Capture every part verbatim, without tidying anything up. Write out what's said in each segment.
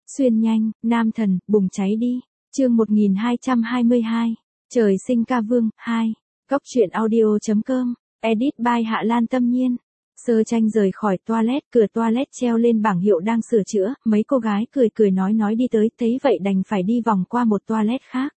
Xuyên nhanh, nam thần, bùng cháy đi. Chương một nghìn hai trăm hai mươi hai. Trời sinh ca vương, hai. Góc truyện audio chấm com. Edit by Hạ Lan Tâm Nhiên. Sơ Tranh rời khỏi toilet, cửa toilet treo lên bảng hiệu đang sửa chữa, mấy cô gái cười cười nói nói đi tới, thấy vậy đành phải đi vòng qua một toilet khác.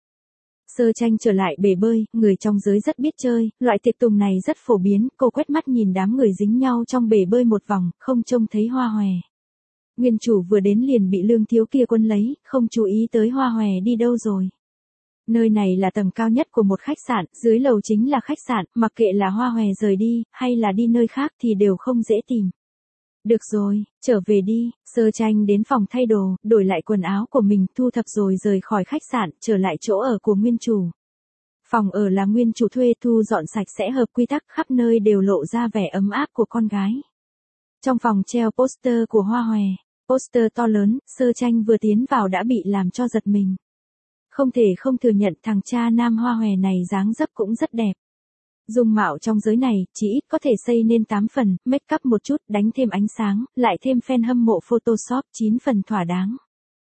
Sơ Tranh trở lại bể bơi, người trong giới rất biết chơi, loại tiệc tùng này rất phổ biến, cô quét mắt nhìn đám người dính nhau trong bể bơi một vòng, không trông thấy Hoa Hòe. Nguyên chủ vừa đến liền bị Lương Thiếu kia quân lấy, không chú ý tới Hoa Hòe đi đâu rồi. Nơi này là tầng cao nhất của một khách sạn, dưới lầu chính là khách sạn, mặc kệ là Hoa Hòe rời đi, hay là đi nơi khác thì đều không dễ tìm. Được rồi, trở về đi. Sơ Tranh đến phòng thay đồ, đổi lại quần áo của mình, thu thập rồi rời khỏi khách sạn, trở lại chỗ ở của nguyên chủ. Phòng ở là nguyên chủ thuê, thu dọn sạch sẽ hợp quy tắc, khắp nơi đều lộ ra vẻ ấm áp của con gái. Trong phòng treo poster của Hoa Hòe, poster to lớn, Sơ Tranh vừa tiến vào đã bị làm cho giật mình. Không thể không thừa nhận thằng cha nam Hoa Hòe này dáng dấp cũng rất đẹp. Dung mạo trong giới này, chỉ ít có thể xây nên tám phần, make up một chút, đánh thêm ánh sáng, lại thêm fan hâm mộ Photoshop, chín phần thỏa đáng.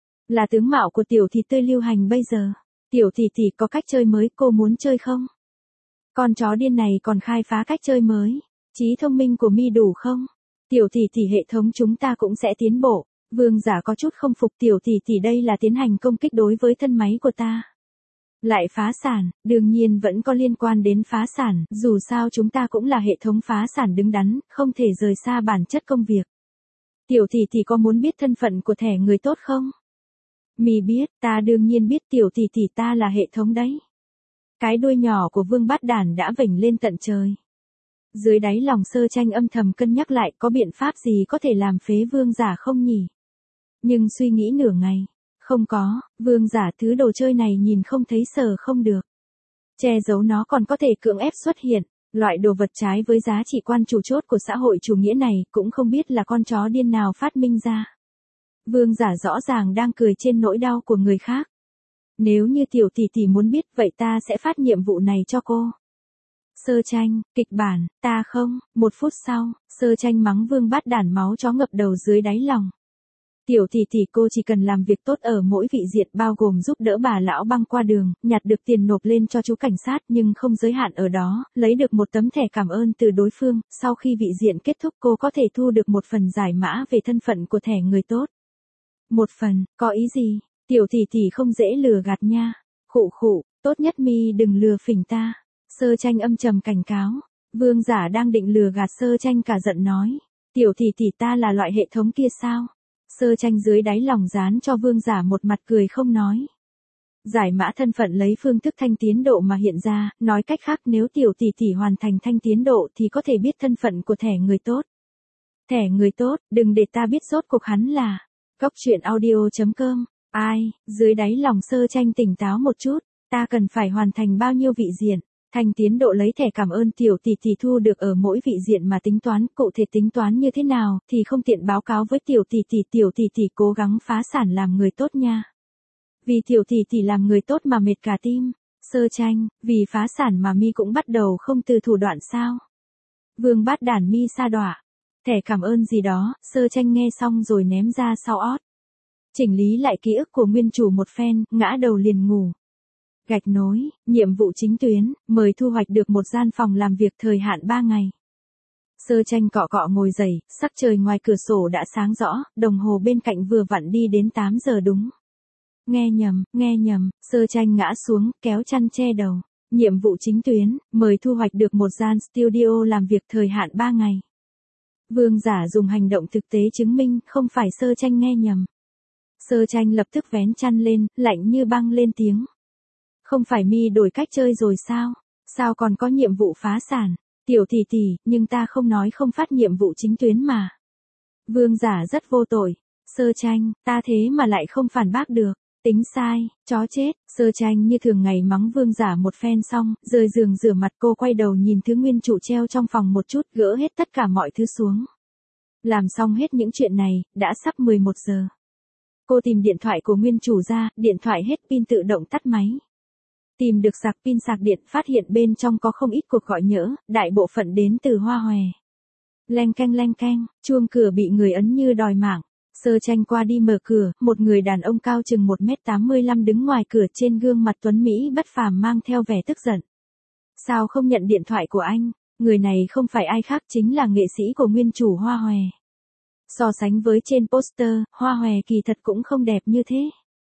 Là tướng mạo của tiểu thị tươi lưu hành bây giờ. Tiểu thị thị có cách chơi mới, cô muốn chơi không? Con chó điên này còn khai phá cách chơi mới. Trí thông minh của mi đủ không? Tiểu thị thị hệ thống chúng ta cũng sẽ tiến bộ. Vương giả có chút không phục, tiểu thị thị đây là tiến hành công kích đối với thân máy của ta. Lại phá sản, đương nhiên vẫn có liên quan đến phá sản, dù sao chúng ta cũng là hệ thống phá sản đứng đắn, không thể rời xa bản chất công việc. Tiểu thị thị có muốn biết thân phận của thẻ người tốt không? Mì biết, ta đương nhiên biết, tiểu thị thị ta là hệ thống đấy. Cái đuôi nhỏ của Vương Bát Đản đã vểnh lên tận trời. Dưới đáy lòng Sơ Tranh âm thầm cân nhắc lại có biện pháp gì có thể làm phế vương giả không nhỉ? Nhưng suy nghĩ nửa ngày, không có, vương giả thứ đồ chơi này nhìn không thấy sờ không được. Che giấu nó còn có thể cưỡng ép xuất hiện, loại đồ vật trái với giá trị quan chủ chốt của xã hội chủ nghĩa này cũng không biết là con chó điên nào phát minh ra. Vương giả rõ ràng đang cười trên nỗi đau của người khác. Nếu như tiểu tỷ tỷ muốn biết vậy ta sẽ phát nhiệm vụ này cho cô. Sơ Tranh, kịch bản, ta không, một phút sau, Sơ Tranh mắng Vương Bát Đản máu chó ngập đầu dưới đáy lòng. Tiểu tỷ tỷ cô chỉ cần làm việc tốt ở mỗi vị diện bao gồm giúp đỡ bà lão băng qua đường, nhặt được tiền nộp lên cho chú cảnh sát nhưng không giới hạn ở đó, lấy được một tấm thẻ cảm ơn từ đối phương, sau khi vị diện kết thúc cô có thể thu được một phần giải mã về thân phận của thẻ người tốt. Một phần, có ý gì? Tiểu tỷ tỷ không dễ lừa gạt nha. Khụ khụ, tốt nhất mi đừng lừa phỉnh ta. Sơ Tranh âm trầm cảnh cáo. Vương giả đang định lừa gạt Sơ Tranh cả giận nói. Tiểu tỷ tỷ ta là loại hệ thống kia sao? Sơ Tranh dưới đáy lòng dán cho vương giả một mặt cười không nói. Giải mã thân phận lấy phương thức thanh tiến độ mà hiện ra, nói cách khác nếu tiểu tỷ tỷ hoàn thành thanh tiến độ thì có thể biết thân phận của thẻ người tốt. Thẻ người tốt, đừng để ta biết rốt cuộc hắn là. Góc truyện audio chấm com. Ai, dưới đáy lòng Sơ Tranh tỉnh táo một chút, ta cần phải hoàn thành bao nhiêu vị diện. Thanh tiến độ lấy thẻ cảm ơn tiểu tỷ tỷ thu được ở mỗi vị diện mà tính toán, cụ thể tính toán như thế nào thì không tiện báo cáo với tiểu tỷ tỷ, tiểu tỷ tỷ cố gắng phá sản làm người tốt nha. Vì tiểu tỷ tỷ làm người tốt mà mệt cả tim. Sơ Tranh, vì phá sản mà mi cũng bắt đầu không từ thủ đoạn sao? Vương Bát Đản mi sa đọa. Thẻ cảm ơn gì đó, Sơ Tranh nghe xong rồi ném ra sau ót. Chỉnh lý lại ký ức của nguyên chủ một phen, ngã đầu liền ngủ. Gạch nối, nhiệm vụ chính tuyến, mời thu hoạch được một gian phòng làm việc thời hạn ba ngày. Sơ Tranh cọ cọ ngồi dậy, sắc trời ngoài cửa sổ đã sáng rõ, đồng hồ bên cạnh vừa vặn đi đến tám giờ đúng. Nghe nhầm, nghe nhầm, Sơ Tranh ngã xuống, kéo chăn che đầu. Nhiệm vụ chính tuyến, mời thu hoạch được một gian studio làm việc thời hạn ba ngày. Vương giả dùng hành động thực tế chứng minh không phải Sơ Tranh nghe nhầm. Sơ Tranh lập tức vén chăn lên, lạnh như băng lên tiếng. Không phải mi đổi cách chơi rồi sao? Sao còn có nhiệm vụ phá sản? Tiểu tỷ tỷ, nhưng ta không nói không phát nhiệm vụ chính tuyến mà. Vương giả rất vô tội. Sơ Tranh, ta thế mà lại không phản bác được. Tính sai, chó chết. Sơ Tranh như thường ngày mắng vương giả một phen xong, rời giường rửa mặt cô quay đầu nhìn thứ nguyên chủ treo trong phòng một chút, gỡ hết tất cả mọi thứ xuống. Làm xong hết những chuyện này, đã sắp mười một giờ. Cô tìm điện thoại của nguyên chủ ra, điện thoại hết pin tự động tắt máy. Tìm được sạc pin sạc điện, phát hiện bên trong có không ít cuộc gọi nhỡ, đại bộ phận đến từ Hoa Hòe. Leng keng leng keng, chuông cửa bị người ấn như đòi mạng. Sơ Tranh qua đi mở cửa, một người đàn ông cao chừng một mét tám mươi lăm đứng ngoài cửa, trên gương mặt tuấn Mỹ bất phàm mang theo vẻ tức giận. Sao không nhận điện thoại của anh? Người này không phải ai khác chính là nghệ sĩ của nguyên chủ Hoa Hòe. So sánh với trên poster, Hoa Hòe kỳ thật cũng không đẹp như thế.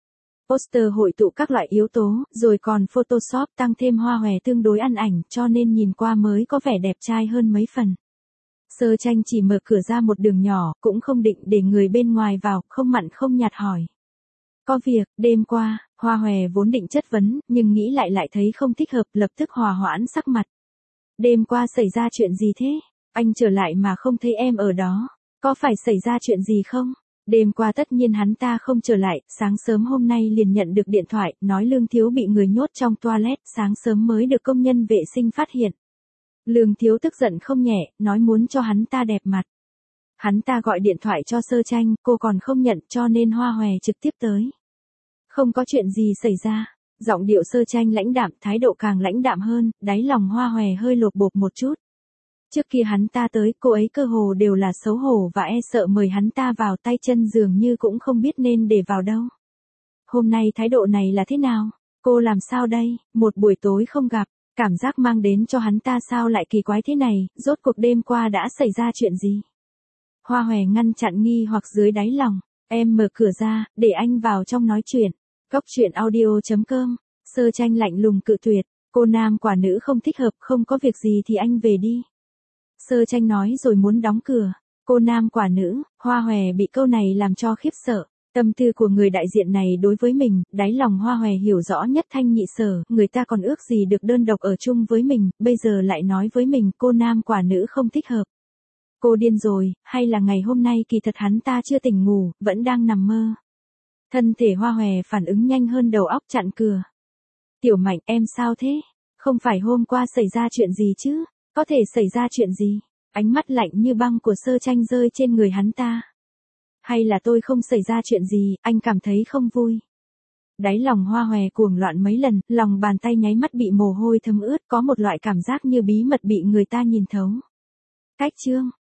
Poster hội tụ các loại yếu tố, rồi còn Photoshop tăng thêm Hoa Hòe tương đối ăn ảnh, cho nên nhìn qua mới có vẻ đẹp trai hơn mấy phần. Sơ Tranh chỉ mở cửa ra một đường nhỏ, cũng không định để người bên ngoài vào, không mặn không nhạt hỏi. Có việc, đêm qua, Hoa Hòe vốn định chất vấn, nhưng nghĩ lại lại thấy không thích hợp, lập tức hòa hoãn sắc mặt. Đêm qua xảy ra chuyện gì thế? Anh trở lại mà không thấy em ở đó. Có phải xảy ra chuyện gì không? Đêm qua tất nhiên hắn ta không trở lại, sáng sớm hôm nay liền nhận được điện thoại, nói Lương Thiếu bị người nhốt trong toilet, sáng sớm mới được công nhân vệ sinh phát hiện. Lương Thiếu tức giận không nhẹ, nói muốn cho hắn ta đẹp mặt. Hắn ta gọi điện thoại cho Sơ Tranh, cô còn không nhận, cho nên Hoa Hòe trực tiếp tới. Không có chuyện gì xảy ra. Giọng điệu Sơ Tranh lãnh đạm, thái độ càng lãnh đạm hơn, đáy lòng Hoa Hòe hơi lột bột một chút. Trước kia hắn ta tới, cô ấy cơ hồ đều là xấu hổ và e sợ mời hắn ta vào, tay chân dường như cũng không biết nên để vào đâu. Hôm nay thái độ này là thế nào? Cô làm sao đây? Một buổi tối không gặp, cảm giác mang đến cho hắn ta sao lại kỳ quái thế này, rốt cuộc đêm qua đã xảy ra chuyện gì? Hoa Hòe ngăn chặn nghi hoặc dưới đáy lòng, em mở cửa ra, để anh vào trong nói chuyện. Góc truyện audio chấm com, Sơ Tranh lạnh lùng cự tuyệt, cô nam quả nữ không thích hợp, không có việc gì thì anh về đi. Sơ Tranh nói rồi muốn đóng cửa. Cô nam quả nữ, Hoa Hòe bị câu này làm cho khiếp sợ. Tâm tư của người đại diện này đối với mình, đáy lòng Hoa Hòe hiểu rõ nhất thanh nhị sở, người ta còn ước gì được đơn độc ở chung với mình, bây giờ lại nói với mình cô nam quả nữ không thích hợp. Cô điên rồi, hay là ngày hôm nay kỳ thật hắn ta chưa tỉnh ngủ, vẫn đang nằm mơ. Thân thể Hoa Hòe phản ứng nhanh hơn đầu óc chặn cửa. Tiểu Mạnh, em sao thế? Không phải hôm qua xảy ra chuyện gì chứ? Có thể xảy ra chuyện gì? Ánh mắt lạnh như băng của Sơ Tranh rơi trên người hắn ta. Hay là tôi không xảy ra chuyện gì, anh cảm thấy không vui? Đáy lòng Hoa Hòe cuồng loạn mấy lần, lòng bàn tay nháy mắt bị mồ hôi thấm ướt, có một loại cảm giác như bí mật bị người ta nhìn thấu. Cách chương,